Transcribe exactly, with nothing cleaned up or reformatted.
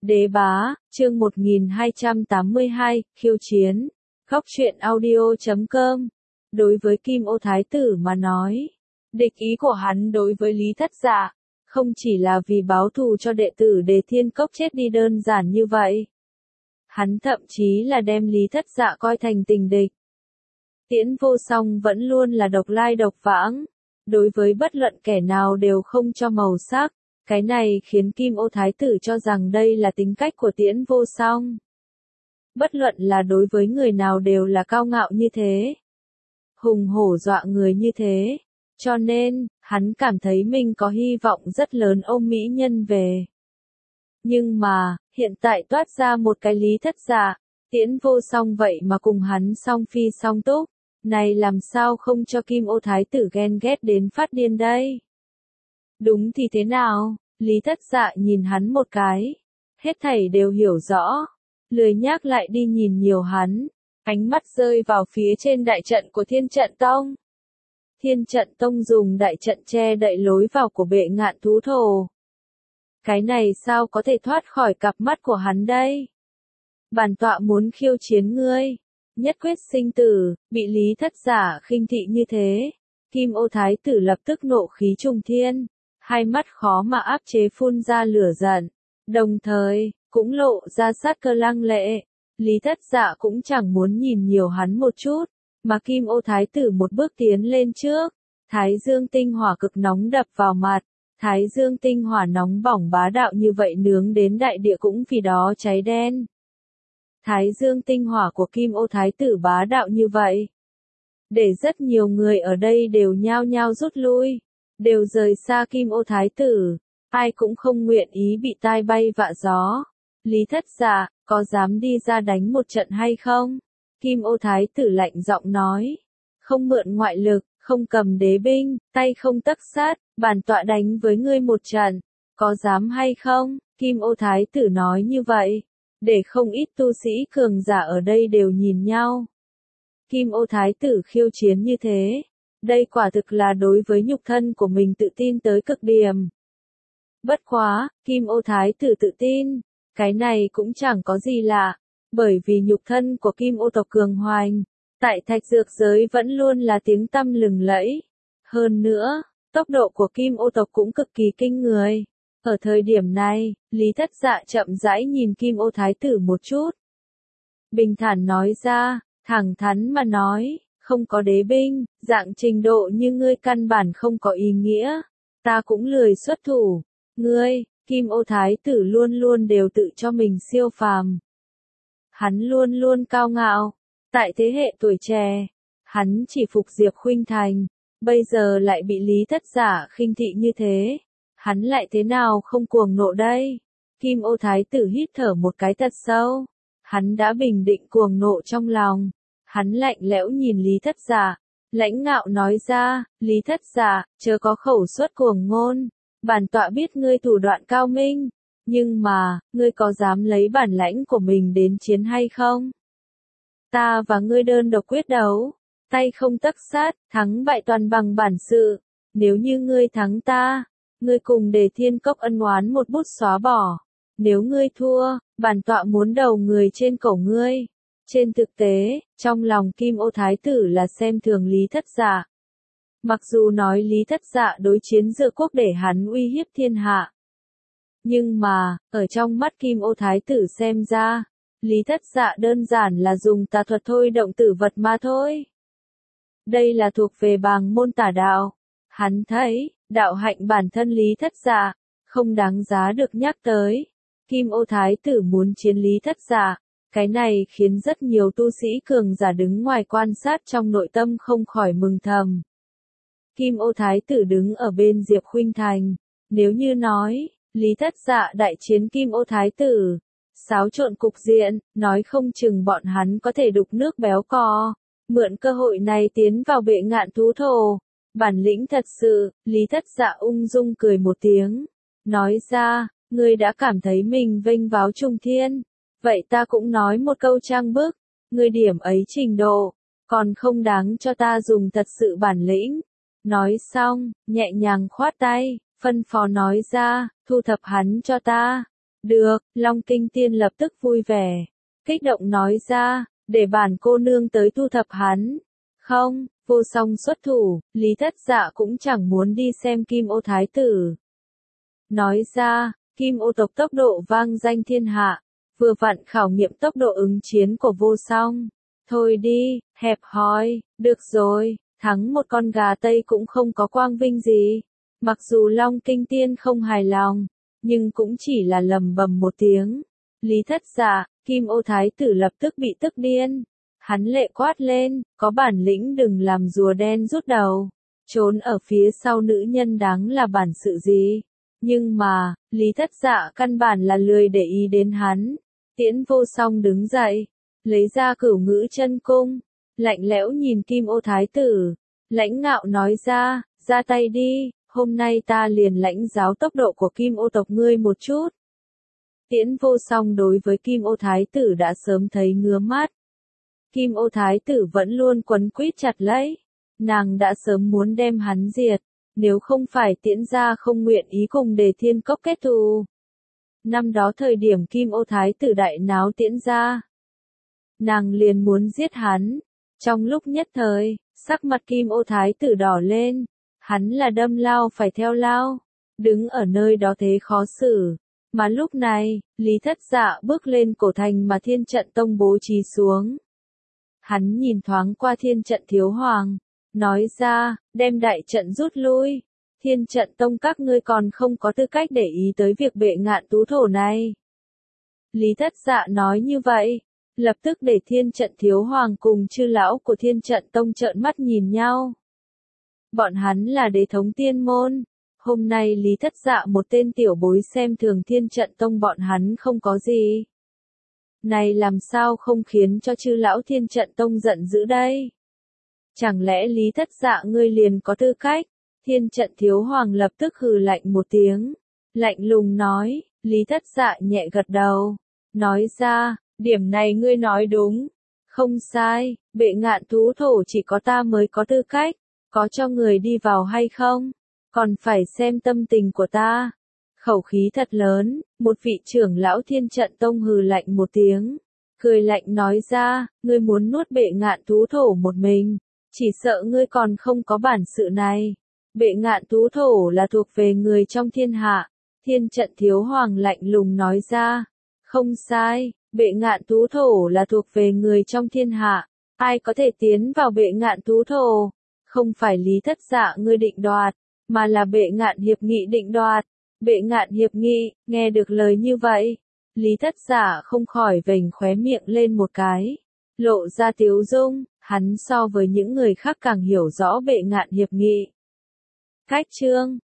Đế bá, chương một nghìn hai trăm tám mươi hai, khiêu chiến. Góc truyện audio chấm com. Đối với Kim Ô Thái tử mà nói, địch ý của hắn đối với Lý Thất Dạ, không chỉ là vì báo thù cho đệ tử Đề Thiên Cốc chết đi đơn giản như vậy. Hắn thậm chí là đem Lý Thất Dạ coi thành tình địch. Tiễn Vô Song vẫn luôn là độc lai độc vãng, đối với bất luận kẻ nào đều không cho màu sắc. Cái này khiến Kim Ô Thái tử cho rằng đây là tính cách của Tiễn Vô Song. Bất luận là đối với người nào đều là cao ngạo như thế. Hùng hổ dọa người như thế. Cho nên, hắn cảm thấy mình có hy vọng rất lớn ôm mỹ nhân về. Nhưng mà, hiện tại toát ra một cái Lý Thất Dạ, Tiễn Vô Song vậy mà cùng hắn song phi song túc. Này làm sao không cho Kim Ô Thái tử ghen ghét đến phát điên đây? Đúng thì thế nào? Lý Thất Dạ nhìn hắn một cái. Hết thảy đều hiểu rõ. Lười nhác lại đi nhìn nhiều hắn. Ánh mắt rơi vào phía trên đại trận của Thiên Trận Tông. Thiên Trận Tông dùng đại trận che đậy lối vào của Bệ Ngạn Thú Thổ. Cái này sao có thể thoát khỏi cặp mắt của hắn đây? Bản tọa muốn khiêu chiến ngươi. Nhất quyết sinh tử, bị Lý Thất Dạ khinh thị như thế. Kim Ô Thái tử lập tức nộ khí trùng thiên. Hai mắt khó mà áp chế phun ra lửa giận, đồng thời, cũng lộ ra sát cơ lăng lệ. Lý Thất Dạ cũng chẳng muốn nhìn nhiều hắn một chút, mà Kim Ô Thái tử một bước tiến lên trước. Thái dương tinh hỏa cực nóng đập vào mặt, Thái dương tinh hỏa nóng bỏng bá đạo như vậy nướng đến đại địa cũng vì đó cháy đen. Thái dương tinh hỏa của Kim Ô Thái tử bá đạo như vậy, để rất nhiều người ở đây đều nhao nhao rút lui. Đều rời xa Kim Ô Thái tử, ai cũng không nguyện ý bị tai bay vạ gió. Lý Thất Dạ, có dám đi ra đánh một trận hay không? Kim Ô Thái tử lạnh giọng nói, không mượn ngoại lực, không cầm đế binh, tay không tấc sát, bản tọa đánh với ngươi một trận, có dám hay không? Kim Ô Thái tử nói như vậy, để không ít tu sĩ cường giả ở đây đều nhìn nhau. Kim Ô Thái tử khiêu chiến như thế. Đây quả thực là đối với nhục thân của mình tự tin tới cực điểm. Bất quá, Kim Ô Thái tử tự tin, cái này cũng chẳng có gì lạ, bởi vì nhục thân của Kim Ô tộc cường hoành, tại thạch dược giới vẫn luôn là tiếng tăm lừng lẫy. Hơn nữa, tốc độ của Kim Ô tộc cũng cực kỳ kinh người. Ở thời điểm này, Lý Thất Dạ chậm rãi nhìn Kim Ô Thái tử một chút. Bình thản nói ra, thẳng thắn mà nói. Không có đế binh, dạng trình độ như ngươi căn bản không có ý nghĩa. Ta cũng lười xuất thủ. Ngươi, Kim Ô Thái tử luôn luôn đều tự cho mình siêu phàm. Hắn luôn luôn cao ngạo. Tại thế hệ tuổi trẻ, hắn chỉ phục Diệp Khuynh Thành. Bây giờ lại bị Lý Thất Dạ khinh thị như thế. Hắn lại thế nào không cuồng nộ đây? Kim Ô Thái tử hít thở một cái thật sâu. Hắn đã bình định cuồng nộ trong lòng. Hắn lạnh lẽo nhìn Lý Thất Dạ, lãnh ngạo nói ra, Lý Thất Dạ, chớ có khẩu xuất cuồng ngôn, bản tọa biết ngươi thủ đoạn cao minh, nhưng mà, ngươi có dám lấy bản lãnh của mình đến chiến hay không? Ta và ngươi đơn độc quyết đấu, tay không tấc sát, thắng bại toàn bằng bản sự, nếu như ngươi thắng ta, ngươi cùng Đề Thiên Cốc ân oán một bút xóa bỏ, nếu ngươi thua, bản tọa muốn đầu người trên cổ ngươi. Trên thực tế, trong lòng Kim Ô Thái tử là xem thường Lý Thất Dạ. Mặc dù nói Lý Thất Dạ đối chiến Dựa Quốc để hắn uy hiếp thiên hạ. Nhưng mà, ở trong mắt Kim Ô Thái tử xem ra, Lý Thất Dạ đơn giản là dùng tà thuật thôi động tử vật mà thôi. Đây là thuộc về bàng môn tà đạo. Hắn thấy, đạo hạnh bản thân Lý Thất Dạ, không đáng giá được nhắc tới. Kim Ô Thái tử muốn chiến Lý Thất Dạ. Cái này khiến rất nhiều tu sĩ cường giả đứng ngoài quan sát trong nội tâm không khỏi mừng thầm. Kim Ô Thái tử đứng ở bên Diệp Khuynh Thành. Nếu như nói, Lý Thất Dạ đại chiến Kim Ô Thái tử, xáo trộn cục diện, nói không chừng bọn hắn có thể đục nước béo cò, mượn cơ hội này tiến vào Bệ Ngạn Thú Thổ. Bản lĩnh thật sự, Lý Thất Dạ ung dung cười một tiếng. Nói ra, ngươi đã cảm thấy mình vênh váo trung thiên. Vậy ta cũng nói một câu trang bức, ngươi điểm ấy trình độ, còn không đáng cho ta dùng thật sự bản lĩnh. Nói xong, nhẹ nhàng khoát tay, phân phó nói ra, thu thập hắn cho ta. Được, Long Kinh Tiên lập tức vui vẻ, kích động nói ra, để bản cô nương tới thu thập hắn. Không, Vô Song xuất thủ, Lý Thất Dạ cũng chẳng muốn đi xem Kim Ô Thái tử. Nói ra, Kim Ô tộc tốc độ vang danh thiên hạ, vừa vặn khảo nghiệm tốc độ ứng chiến của Vô Song. Thôi đi, hẹp hòi, được rồi, thắng một con gà Tây cũng không có quang vinh gì. Mặc dù Long Kinh Tiên không hài lòng, nhưng cũng chỉ là lầm bầm một tiếng. Lý Thất Dạ, Kim Ô Thái tử lập tức bị tức điên. Hắn lệ quát lên, có bản lĩnh đừng làm rùa đen rút đầu. Trốn ở phía sau nữ nhân đáng là bản sự gì. Nhưng mà, Lý Thất Dạ căn bản là lười để ý đến hắn. Tiễn Vô Song đứng dậy, lấy ra Cửu Ngữ Chân Cung, lạnh lẽo nhìn Kim Ô Thái tử, lãnh ngạo nói ra, ra tay đi, hôm nay ta liền lãnh giáo tốc độ của Kim Ô tộc ngươi một chút. Tiễn Vô Song đối với Kim Ô Thái tử đã sớm thấy ngứa mắt. Kim Ô Thái tử vẫn luôn quấn quýt chặt lấy, nàng đã sớm muốn đem hắn diệt, nếu không phải Tiễn gia không nguyện ý cùng Đề Thiên Cốc kết thù. Năm đó thời điểm Kim Ô Thái tử đại náo Tiễn gia, nàng liền muốn giết hắn. Trong lúc nhất thời, sắc mặt Kim Ô Thái tử đỏ lên, hắn là đâm lao phải theo lao, đứng ở nơi đó thế khó xử. Mà lúc này, Lý Thất Dạ bước lên cổ thành mà Thiên Trận Tông bố trí xuống. Hắn nhìn thoáng qua Thiên Trận Thiếu Hoàng, nói ra, đem đại trận rút lui. Thiên Trận Tông các ngươi còn không có tư cách để ý tới việc bệ ngạn tú thổ này. Lý Thất Dạ nói như vậy, lập tức để Thiên Trận Thiếu Hoàng cùng chư lão của Thiên Trận Tông trợn mắt nhìn nhau. Bọn hắn là đế thống tiên môn. Hôm nay Lý Thất Dạ một tên tiểu bối xem thường Thiên Trận Tông bọn hắn không có gì. Này làm sao không khiến cho chư lão Thiên Trận Tông giận dữ đây? Chẳng lẽ Lý Thất Dạ ngươi liền có tư cách? Thiên Trận Thiếu Hoàng lập tức hừ lạnh một tiếng, lạnh lùng nói. Lý Thất Dạ nhẹ gật đầu, nói ra, điểm này ngươi nói đúng, không sai, bệ ngạn thú thổ chỉ có ta mới có tư cách, có cho người đi vào hay không, còn phải xem tâm tình của ta. Khẩu khí thật lớn, một vị trưởng lão Thiên Trận Tông hừ lạnh một tiếng, cười lạnh nói ra, ngươi muốn nuốt bệ ngạn thú thổ một mình, chỉ sợ ngươi còn không có bản sự này. Bệ ngạn thú thổ là thuộc về người trong thiên hạ. Thiên Trận Thiếu Hoàng lạnh lùng nói ra, không sai, bệ ngạn thú thổ là thuộc về người trong thiên hạ. Ai có thể tiến vào bệ ngạn thú thổ? Không phải Lý Thất Dạ ngươi định đoạt, mà là bệ ngạn hiệp nghị định đoạt. Bệ ngạn hiệp nghị, nghe được lời như vậy, Lý Thất Dạ không khỏi vểnh khóe miệng lên một cái, lộ ra tiếu dung, hắn so với những người khác càng hiểu rõ bệ ngạn hiệp nghị. Cách chương